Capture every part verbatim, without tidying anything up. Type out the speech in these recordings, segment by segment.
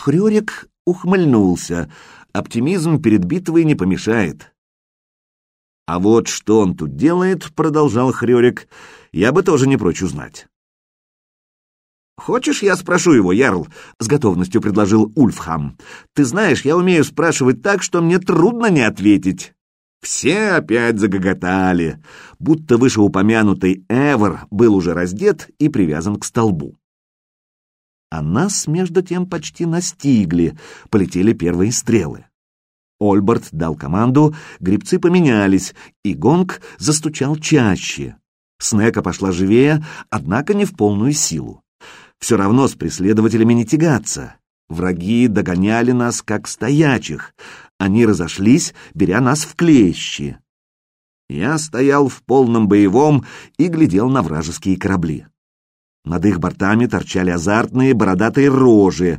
Хрёрик ухмыльнулся. Оптимизм перед битвой не помешает. «А вот что он тут делает, — продолжал Хрёрик, — я бы тоже не прочь узнать». «Хочешь, я спрошу его, Ярл?» — с готовностью предложил Ульфхам. «Ты знаешь, я умею спрашивать так, что мне трудно не ответить». Все опять загоготали, будто вышеупомянутый Эвер был уже раздет и привязан к столбу. А нас, между тем, почти настигли, полетели первые стрелы. Ольберт дал команду, гребцы поменялись, и гонг застучал чаще. Снека пошла живее, однако не в полную силу. Все равно с преследователями не тягаться. Враги догоняли нас, как стоячих. Они разошлись, беря нас в клещи. Я стоял в полном боевом и глядел на вражеские корабли. Над их бортами торчали азартные бородатые рожи.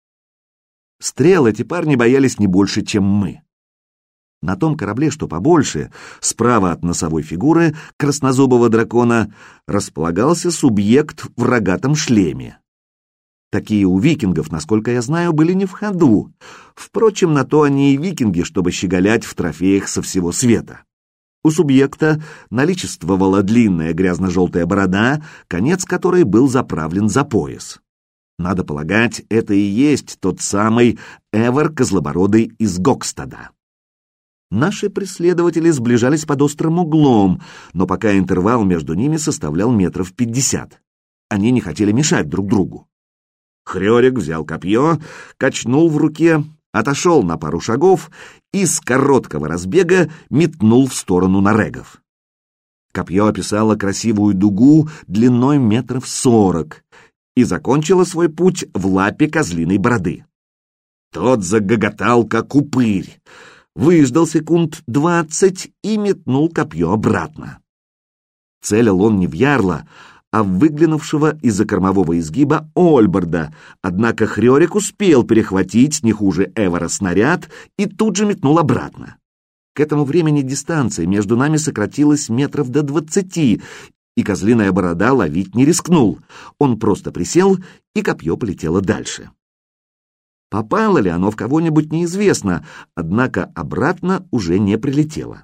Стрел эти парни боялись не больше, чем мы. На том корабле, что побольше, справа от носовой фигуры краснозубого дракона, располагался субъект в рогатом шлеме. Такие у викингов, насколько я знаю, были не в ходу. Впрочем, на то они и викинги, чтобы щеголять в трофеях со всего света. У субъекта наличествовала длинная грязно-желтая борода, конец которой был заправлен за пояс. Надо полагать, это и есть тот самый Эвер Козлобородый из Гокстада. Наши преследователи сближались под острым углом, но пока интервал между ними составлял метров пятьдесят. Они не хотели мешать друг другу. Хрёрик взял копье, качнул в руке, отошел на пару шагов и с короткого разбега метнул в сторону нарегов. Копье описало красивую дугу длиной метров сорок и закончило свой путь в лапе козлиной бороды. Тот загоготал, как упырь, выждал секунд двадцать и метнул копье обратно. Целил он не в ярла, а в выглянувшего из-за кормового изгиба Ольберда, однако Хрёрик успел перехватить не хуже Эвера снаряд и тут же метнул обратно. К этому времени дистанция между нами сократилась метров до двадцати, и козлиная борода ловить не рискнул. Он просто присел, и копье полетело дальше. Попало ли оно в кого-нибудь, неизвестно, однако обратно уже не прилетело.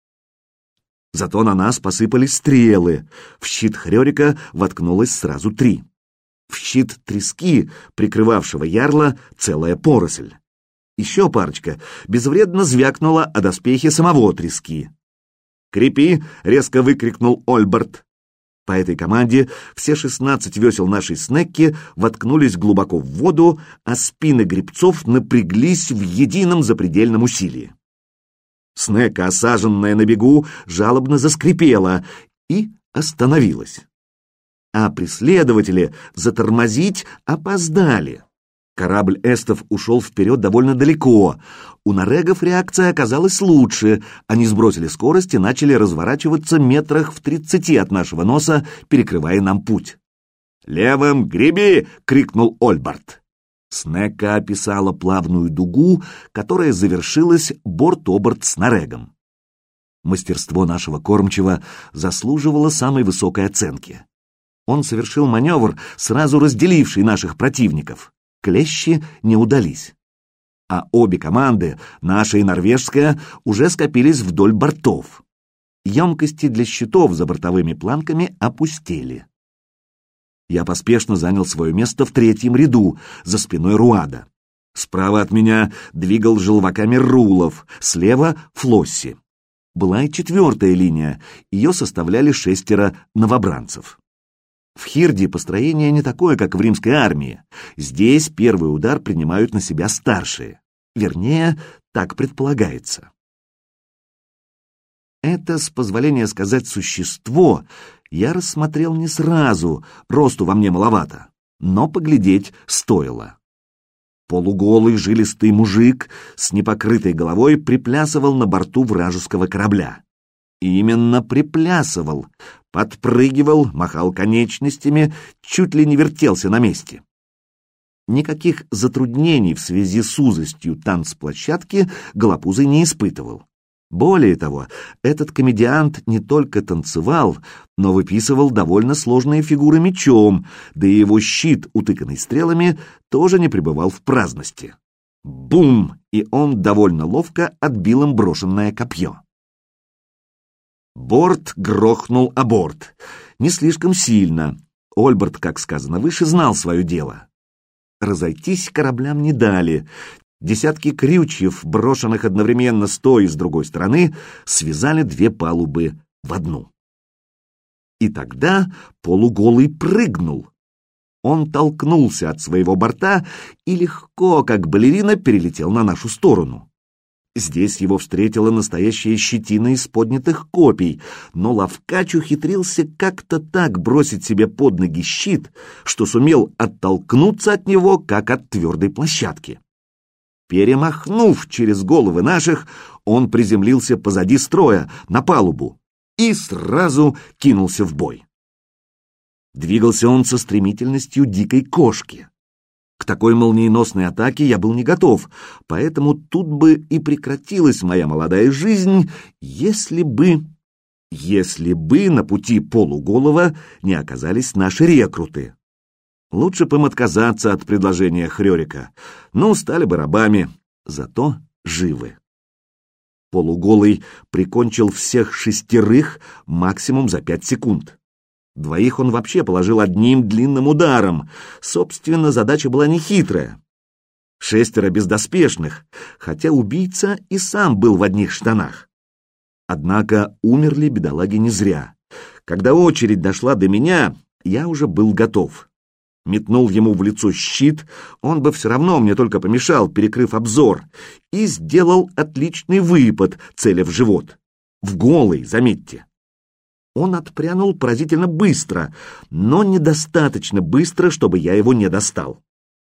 Зато на нас посыпались стрелы. В щит Хрёрика воткнулось сразу три. В щит трески, прикрывавшего ярла, целая поросль. Еще парочка безвредно звякнула о доспехе самого трески. «Крепи!» — резко выкрикнул Ольберт. По этой команде все шестнадцать весел нашей снекки воткнулись глубоко в воду, а спины гребцов напряглись в едином запредельном усилии. Снека, осаженная на бегу, жалобно заскрипела и остановилась. А преследователи затормозить опоздали. Корабль эстов ушел вперед довольно далеко. У нарегов реакция оказалась лучше. Они сбросили скорость и начали разворачиваться метрах в тридцати от нашего носа, перекрывая нам путь. «Левым греби!» — крикнул Ольберт. Снека описала плавную дугу, которая завершилась борт-оборт с нарегом. Мастерство нашего кормчего заслуживало самой высокой оценки. Он совершил маневр, сразу разделивший наших противников. Клещи не удались. А обе команды, наша и норвежская, уже скопились вдоль бортов. Емкости для щитов за бортовыми планками опустели. Я поспешно занял свое место в третьем ряду, за спиной Руада. Справа от меня двигал желваками Рулов, слева — Флосси. Была и четвертая линия, ее составляли шестеро новобранцев. В Хирде построение не такое, как в римской армии. Здесь первый удар принимают на себя старшие. Вернее, так предполагается. Это, с позволения сказать, существо я рассмотрел не сразу, росту во мне маловато, но поглядеть стоило. Полуголый жилистый мужик с непокрытой головой приплясывал на борту вражеского корабля. Именно приплясывал, подпрыгивал, махал конечностями, чуть ли не вертелся на месте. Никаких затруднений в связи с узостью танцплощадки Голопузый не испытывал. Более того, этот комедиант не только танцевал, но выписывал довольно сложные фигуры мечом, да и его щит, утыканный стрелами, тоже не пребывал в праздности. Бум! И он довольно ловко отбил им брошенное копье. Борт грохнул о борт. Не слишком сильно. Ольберт, как сказано выше, знал свое дело. Разойтись кораблям не дали. Десятки крючьев, брошенных одновременно с той и с другой стороны, связали две палубы в одну. И тогда полуголый прыгнул. Он толкнулся от своего борта и легко, как балерина, перелетел на нашу сторону. Здесь его встретила настоящая щетина из поднятых копий, но ловкач ухитрился как-то так бросить себе под ноги щит, что сумел оттолкнуться от него, как от твердой площадки. Перемахнув через головы наших, он приземлился позади строя, на палубу, и сразу кинулся в бой. Двигался он со стремительностью дикой кошки. К такой молниеносной атаке я был не готов, поэтому тут бы и прекратилась моя молодая жизнь, если бы... если бы на пути полуголова не оказались наши рекруты. Лучше бы им отказаться от предложения Хрёрика. Ну, стали бы рабами, зато живы. Полуголый прикончил всех шестерых максимум за пять секунд. Двоих он вообще положил одним длинным ударом. Собственно, задача была нехитрая. Шестеро бездоспешных, хотя убийца и сам был в одних штанах. Однако умерли бедолаги не зря. Когда очередь дошла до меня, я уже был готов. Метнул ему в лицо щит, он бы все равно мне только помешал, перекрыв обзор, и сделал отличный выпад, целя в живот. В голый, заметьте. Он отпрянул поразительно быстро, но недостаточно быстро, чтобы я его не достал.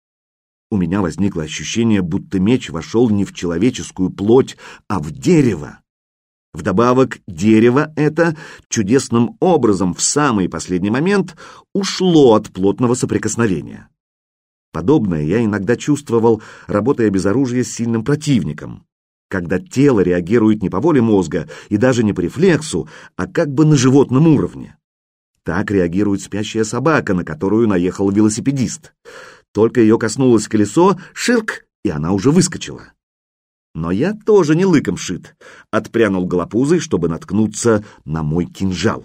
У меня возникло ощущение, будто меч вошел не в человеческую плоть, а в дерево. Вдобавок, дерево это чудесным образом в самый последний момент ушло от плотного соприкосновения. Подобное я иногда чувствовал, работая без оружия с сильным противником, когда тело реагирует не по воле мозга и даже не по рефлексу, а как бы на животном уровне. Так реагирует спящая собака, на которую наехал велосипедист. Только ее коснулось колесо, ширк, и она уже выскочила. Но я тоже не лыком шит, отпрянул голопузой, чтобы наткнуться на мой кинжал.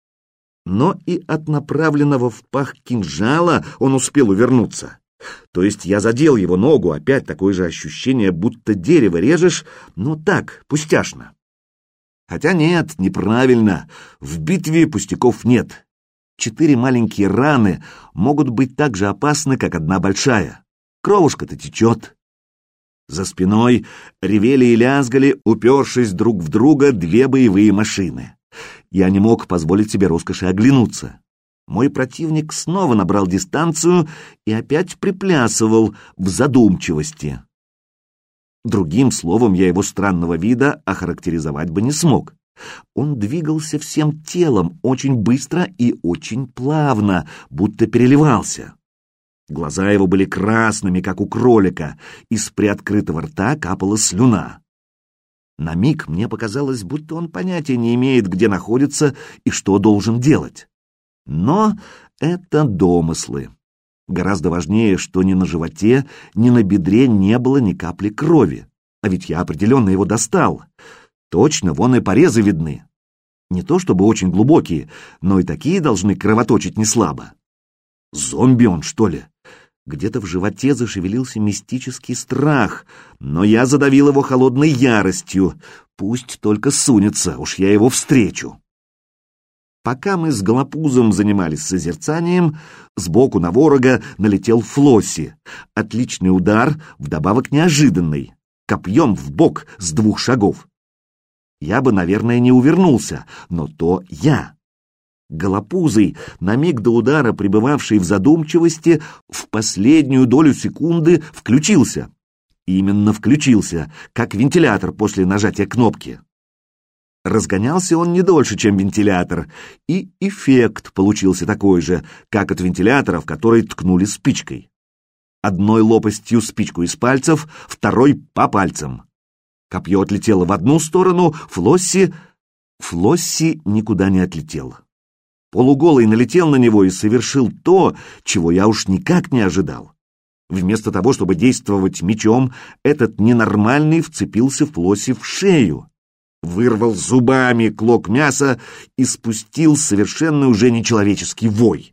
Но и от направленного в пах кинжала он успел увернуться. То есть я задел его ногу, опять такое же ощущение, будто дерево режешь, но так, пустяшно. Хотя нет, неправильно, в битве пустяков нет. Четыре маленькие раны могут быть так же опасны, как одна большая. Кровушка-то течет. За спиной ревели и лязгали, упершись друг в друга, две боевые машины. Я не мог позволить себе роскоши оглянуться. Мой противник снова набрал дистанцию и опять приплясывал в задумчивости. Другим словом я его странного вида охарактеризовать бы не смог. Он двигался всем телом очень быстро и очень плавно, будто переливался. Глаза его были красными, как у кролика, из приоткрытого рта капала слюна. На миг мне показалось, будто он понятия не имеет, где находится и что должен делать. Но это домыслы. Гораздо важнее, что ни на животе, ни на бедре не было ни капли крови. А ведь я определенно его достал. Точно, вон и порезы видны. Не то чтобы очень глубокие, но и такие должны кровоточить неслабо. Зомби он, что ли? Где-то в животе зашевелился мистический страх, но я задавил его холодной яростью. Пусть только сунется, уж я его встречу. Пока мы с голопузом занимались созерцанием, сбоку на ворога налетел Флосси. Отличный удар, вдобавок неожиданный, копьем в бок с двух шагов. Я бы, наверное, не увернулся, но то я. Голопузый, на миг до удара пребывавший в задумчивости, в последнюю долю секунды включился. Именно включился, как вентилятор после нажатия кнопки. Разгонялся он не дольше, чем вентилятор, и эффект получился такой же, как от вентилятора, в который ткнули спичкой. Одной лопастью спичку из пальцев, второй по пальцам. Копье отлетело в одну сторону, Флосси... Флосси никуда не отлетела. Полуголый налетел на него и совершил то, чего я уж никак не ожидал. Вместо того, чтобы действовать мечом, этот ненормальный вцепился Флосси в шею, вырвал зубами клок мяса и спустил совершенно уже нечеловеческий вой.